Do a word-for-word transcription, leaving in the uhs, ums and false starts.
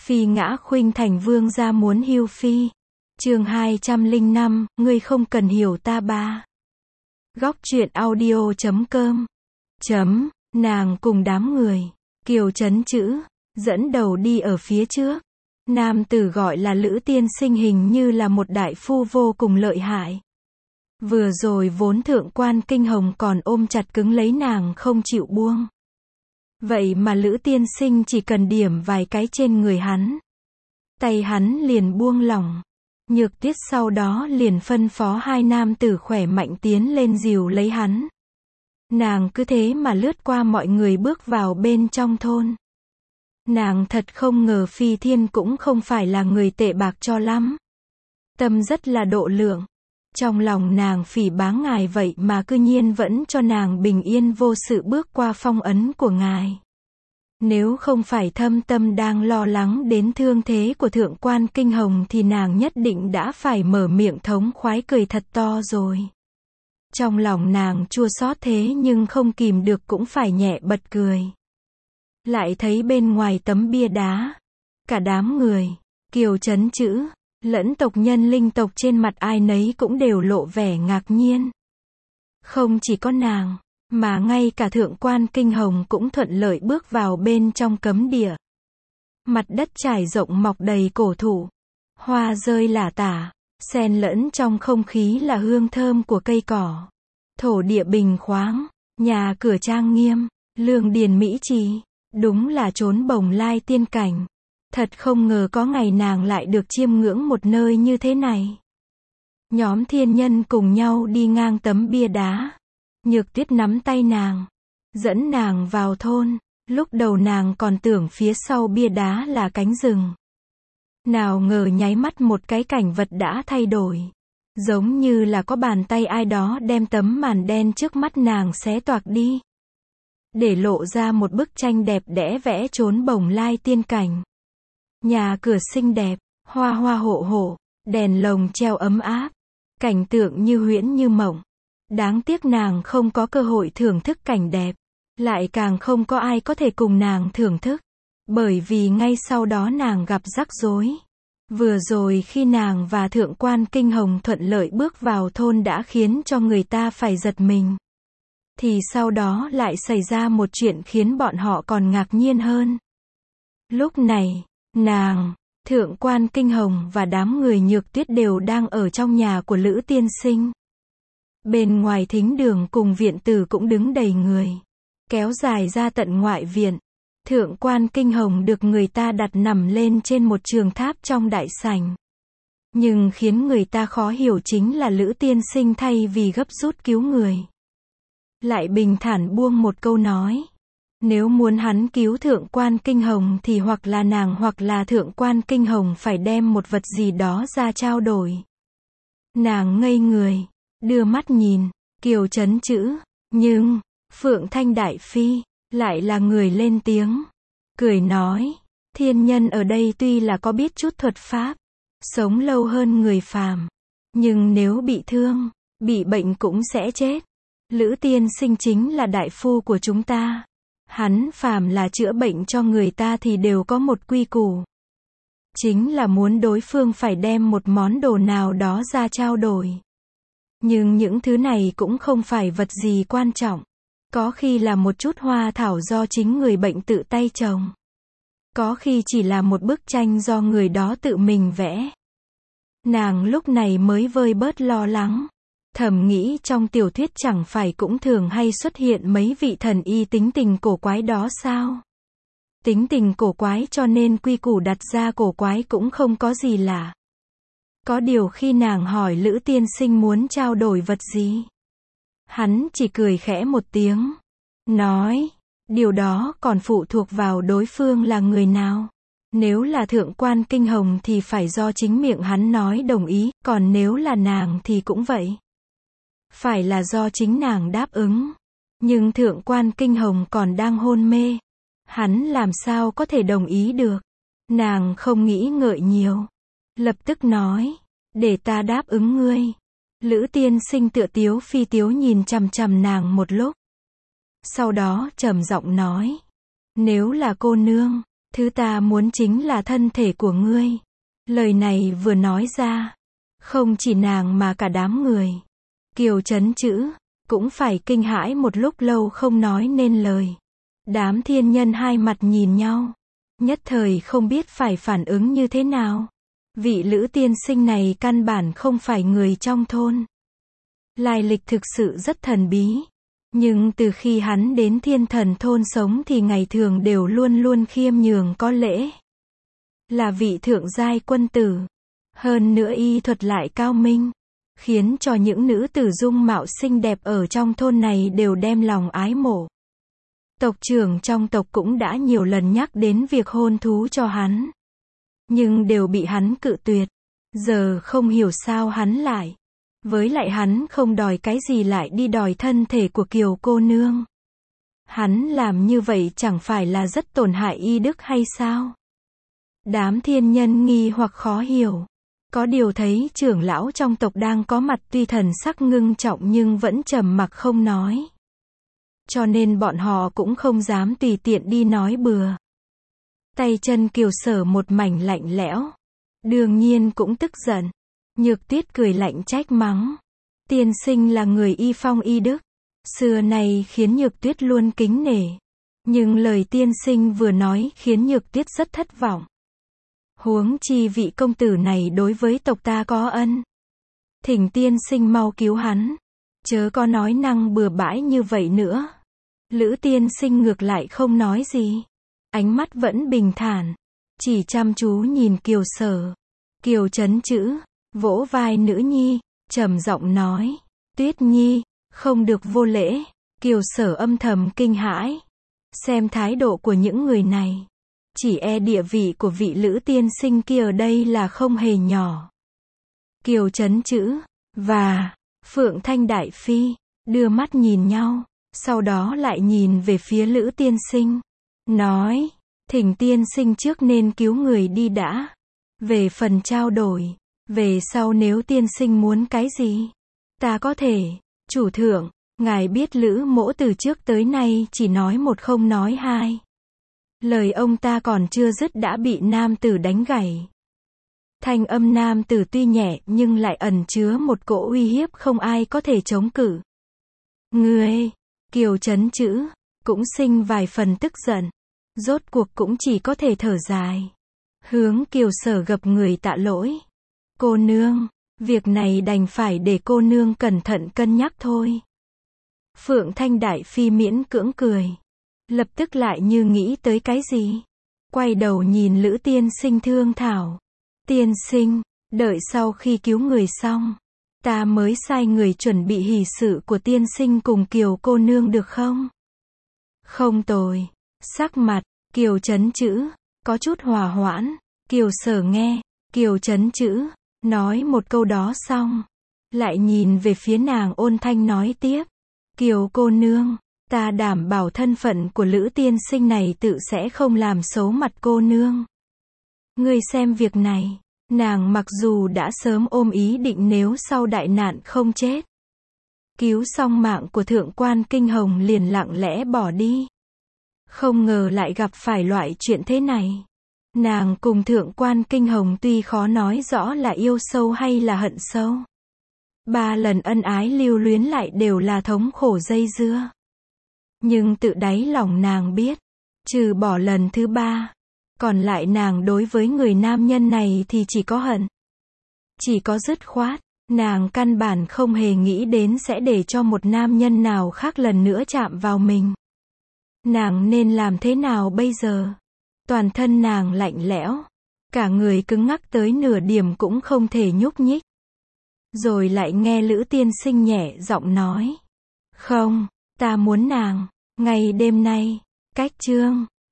Phi ngã khuynh thành vương gia muốn hưu phi. Chương hai trăm lẻ năm, ngươi không cần hiểu ta ba. Góc truyện audio chấm com. Chấm, nàng cùng đám người. Kiều Chấn chữ, dẫn đầu đi ở phía trước. Nam tử gọi là Lữ tiên sinh hình như là một đại phu vô cùng lợi hại. Vừa rồi vốn thượng quan kinh hồng còn ôm chặt cứng lấy nàng không chịu buông. Vậy mà Lữ tiên sinh chỉ cần điểm vài cái trên người hắn. Tay hắn liền buông lỏng. Nhược Tiết sau đó liền phân phó hai nam tử khỏe mạnh tiến lên dìu lấy hắn. Nàng cứ thế mà lướt qua mọi người bước vào bên trong thôn. Nàng thật không ngờ Phi Thiên cũng không phải là người tệ bạc cho lắm. Tâm rất là độ lượng. Trong lòng nàng phỉ báng ngài vậy mà cư nhiên vẫn cho nàng bình yên vô sự bước qua phong ấn của ngài. Nếu không phải thâm tâm đang lo lắng đến thương thế của thượng quan kinh hồng thì nàng nhất định đã phải mở miệng thống khoái cười thật to rồi. Trong lòng nàng chua xót thế nhưng không kìm được cũng phải nhẹ bật cười. Lại thấy bên ngoài tấm bia đá, cả đám người, Kiều Chấn chữ, lẫn tộc nhân linh tộc trên mặt ai nấy cũng đều lộ vẻ ngạc nhiên. Không chỉ có nàng, mà ngay cả thượng quan kinh hồng cũng thuận lợi bước vào bên trong cấm địa. Mặt đất trải rộng mọc đầy cổ thụ, hoa rơi lả tả, xen lẫn trong không khí là hương thơm của cây cỏ. Thổ địa bình khoáng, nhà cửa trang nghiêm, lương điền mỹ trì, đúng là chốn bồng lai tiên cảnh. Thật không ngờ có ngày nàng lại được chiêm ngưỡng một nơi như thế này. Nhóm thiên nhân cùng nhau đi ngang tấm bia đá. Nhược Tiết nắm tay nàng, dẫn nàng vào thôn. Lúc đầu nàng còn tưởng phía sau bia đá là cánh rừng. Nào ngờ nháy mắt một cái cảnh vật đã thay đổi. Giống như là có bàn tay ai đó đem tấm màn đen trước mắt nàng xé toạc đi. Để lộ ra một bức tranh đẹp đẽ vẽ chốn bồng lai tiên cảnh. Nhà cửa xinh đẹp, hoa hoa hộ hộ, đèn lồng treo ấm áp. Cảnh tượng như huyễn như mộng. Đáng tiếc nàng không có cơ hội thưởng thức cảnh đẹp. Lại càng không có ai có thể cùng nàng thưởng thức. Bởi vì ngay sau đó nàng gặp rắc rối. Vừa rồi khi nàng và thượng quan kinh hồng thuận lợi bước vào thôn đã khiến cho người ta phải giật mình. Thì sau đó lại xảy ra một chuyện khiến bọn họ còn ngạc nhiên hơn. Lúc này, nàng, thượng quan kinh hồng và đám người Nhược Tuyết đều đang ở trong nhà của Lữ tiên sinh. Bên ngoài thính đường cùng viện tử cũng đứng đầy người. Kéo dài ra tận ngoại viện. Thượng quan kinh hồng được người ta đặt nằm lên trên một trường tháp trong đại sảnh. Nhưng khiến người ta khó hiểu chính là Lữ tiên sinh thay vì gấp rút cứu người. Lại bình thản buông một câu nói. Nếu muốn hắn cứu thượng quan kinh hồng thì hoặc là nàng hoặc là thượng quan kinh hồng phải đem một vật gì đó ra trao đổi. Nàng ngây người, đưa mắt nhìn, Kiều Chấn chữ, nhưng, Phượng Thanh Đại Phi, lại là người lên tiếng. Cười nói, thiên nhân ở đây tuy là có biết chút thuật pháp, sống lâu hơn người phàm. Nhưng nếu bị thương, bị bệnh cũng sẽ chết. Lữ tiên sinh chính là đại phu của chúng ta. Hắn phàm là chữa bệnh cho người ta thì đều có một quy củ. Chính là muốn đối phương phải đem một món đồ nào đó ra trao đổi. Nhưng những thứ này cũng không phải vật gì quan trọng. Có khi là một chút hoa thảo do chính người bệnh tự tay trồng. Có khi chỉ là một bức tranh do người đó tự mình vẽ. Nàng lúc này mới vơi bớt lo lắng. Thầm nghĩ trong tiểu thuyết chẳng phải cũng thường hay xuất hiện mấy vị thần y tính tình cổ quái đó sao? Tính tình cổ quái cho nên quy củ đặt ra cổ quái cũng không có gì lạ. Có điều khi nàng hỏi Lữ tiên sinh muốn trao đổi vật gì? Hắn chỉ cười khẽ một tiếng. Nói, điều đó còn phụ thuộc vào đối phương là người nào. Nếu là thượng quan kinh hồng thì phải do chính miệng hắn nói đồng ý, còn nếu là nàng thì cũng vậy. Phải là do chính nàng đáp ứng. Nhưng thượng quan kinh hồng còn đang hôn mê. Hắn làm sao có thể đồng ý được. Nàng không nghĩ ngợi nhiều. Lập tức nói, để ta đáp ứng ngươi. Lữ tiên sinh tựa tiếu phi tiếu nhìn chằm chằm nàng một lúc. Sau đó trầm giọng nói, nếu là cô nương, Thứ ta muốn chính là thân thể của ngươi. Lời này vừa nói ra, không chỉ nàng mà cả đám người. Kiều Trấn Chữ, cũng phải kinh hãi một lúc lâu không nói nên lời. Đám thiên nhân hai mặt nhìn nhau. Nhất thời không biết phải phản ứng như thế nào. Vị Lữ tiên sinh này căn bản không phải người trong thôn. Lai lịch thực sự rất thần bí. Nhưng từ khi hắn đến Thiên Thần thôn sống thì ngày thường đều luôn luôn khiêm nhường có lễ. Là vị thượng giai quân tử. Hơn nữa y thuật lại cao minh. Khiến cho những nữ tử dung mạo xinh đẹp ở trong thôn này đều đem lòng ái mộ. Tộc trưởng trong tộc cũng đã nhiều lần nhắc đến việc hôn thú cho hắn. Nhưng đều bị hắn cự tuyệt. Giờ không hiểu sao hắn lại. Với lại hắn không đòi cái gì lại đi đòi thân thể của Kiều cô nương. Hắn làm như vậy chẳng phải là rất tổn hại y đức hay sao? Đám thiên nhân nghi hoặc khó hiểu. Có điều thấy trưởng lão trong tộc đang có mặt tuy thần sắc ngưng trọng nhưng vẫn trầm mặc không nói. Cho nên bọn họ cũng không dám tùy tiện đi nói bừa. Tay chân Kiều Sở một mảnh lạnh lẽo. Đương nhiên cũng tức giận. Nhược Tuyết cười lạnh trách mắng. Tiên sinh là người y phong y đức. Xưa nay khiến Nhược Tuyết luôn kính nể. Nhưng lời tiên sinh vừa nói khiến Nhược Tuyết rất thất vọng. Huống chi vị công tử này đối với tộc ta có ân. Thỉnh tiên sinh mau cứu hắn. Chớ có nói năng bừa bãi như vậy nữa. Lữ tiên sinh ngược lại không nói gì. Ánh mắt vẫn bình thản. Chỉ chăm chú nhìn Kiều Sở. Kiều Trấn Chữ, vỗ vai nữ nhi, trầm giọng nói. Tuyết nhi, không được vô lễ. Kiều Sở âm thầm kinh hãi. Xem thái độ của những người này. Chỉ e địa vị của vị Lữ tiên sinh kia ở đây là không hề nhỏ. Kiều Trấn Chữ, và Phượng Thanh Đại Phi, đưa mắt nhìn nhau. Sau đó lại nhìn về phía Lữ tiên sinh. Nói, thỉnh tiên sinh trước nên cứu người đi đã. Về phần trao đổi, về sau nếu tiên sinh muốn cái gì, ta có thể. Chủ thượng, ngài biết Lữ mỗ từ trước tới nay chỉ nói một không nói hai. Lời ông ta còn chưa dứt đã bị nam tử đánh gãy. Thanh âm nam tử tuy nhẹ nhưng lại ẩn chứa một cỗ uy hiếp không ai có thể chống cự. Ngươi, Kiều Trấn Chữ, cũng sinh vài phần tức giận. Rốt cuộc cũng chỉ có thể thở dài. Hướng Kiều Sở gập người tạ lỗi. Cô nương, việc này đành phải để cô nương cẩn thận cân nhắc thôi. Phượng Thanh Đại Phi miễn cưỡng cười. Lập tức lại như nghĩ tới cái gì. Quay đầu nhìn Lữ tiên sinh thương thảo. Tiên sinh, đợi sau khi cứu người xong, ta mới sai người chuẩn bị hỷ sự của tiên sinh cùng Kiều cô nương được không? Không tồi. Sắc mặt Kiều Trấn Chữ có chút hòa hoãn. Kiều Sở nghe Kiều Trấn Chữ nói một câu đó xong, lại nhìn về phía nàng ôn thanh nói tiếp. Kiều cô nương, ta đảm bảo thân phận của Lữ tiên sinh này tự sẽ không làm xấu mặt cô nương. Ngươi xem việc này, nàng mặc dù đã sớm ôm ý định nếu sau đại nạn không chết, cứu xong mạng của thượng quan Kinh Hồng liền lặng lẽ bỏ đi. Không ngờ lại gặp phải loại chuyện thế này. Nàng cùng thượng quan Kinh Hồng tuy khó nói rõ là yêu sâu hay là hận sâu. Ba lần ân ái lưu luyến lại đều là thống khổ dây dưa. Nhưng tự đáy lòng nàng biết, trừ bỏ lần thứ ba, còn lại nàng đối với người nam nhân này thì chỉ có hận. Chỉ có dứt khoát, nàng căn bản không hề nghĩ đến sẽ để cho một nam nhân nào khác lần nữa chạm vào mình. Nàng nên làm thế nào bây giờ? Toàn thân nàng lạnh lẽo, cả người cứng ngắc tới nửa điểm cũng không thể nhúc nhích. Rồi lại nghe Lữ tiên sinh nhẹ giọng nói. Không, ta muốn nàng, ngày đêm nay, cách chương.